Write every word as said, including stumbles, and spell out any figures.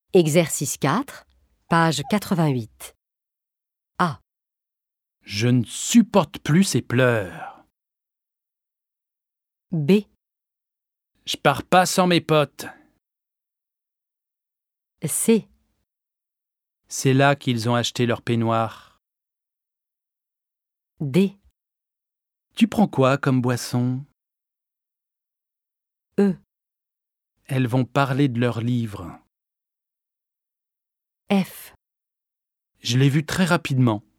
Exercice quatre, page quatre-vingt-huit. A. Je ne supporte plus ces pleurs. B. Je pars pas sans mes potes. C. C'est là qu'ils ont acheté leur peignoir. D. Tu prends quoi comme boisson? E. Elles vont parler de leurs livres. F. Je l'ai vu très rapidement.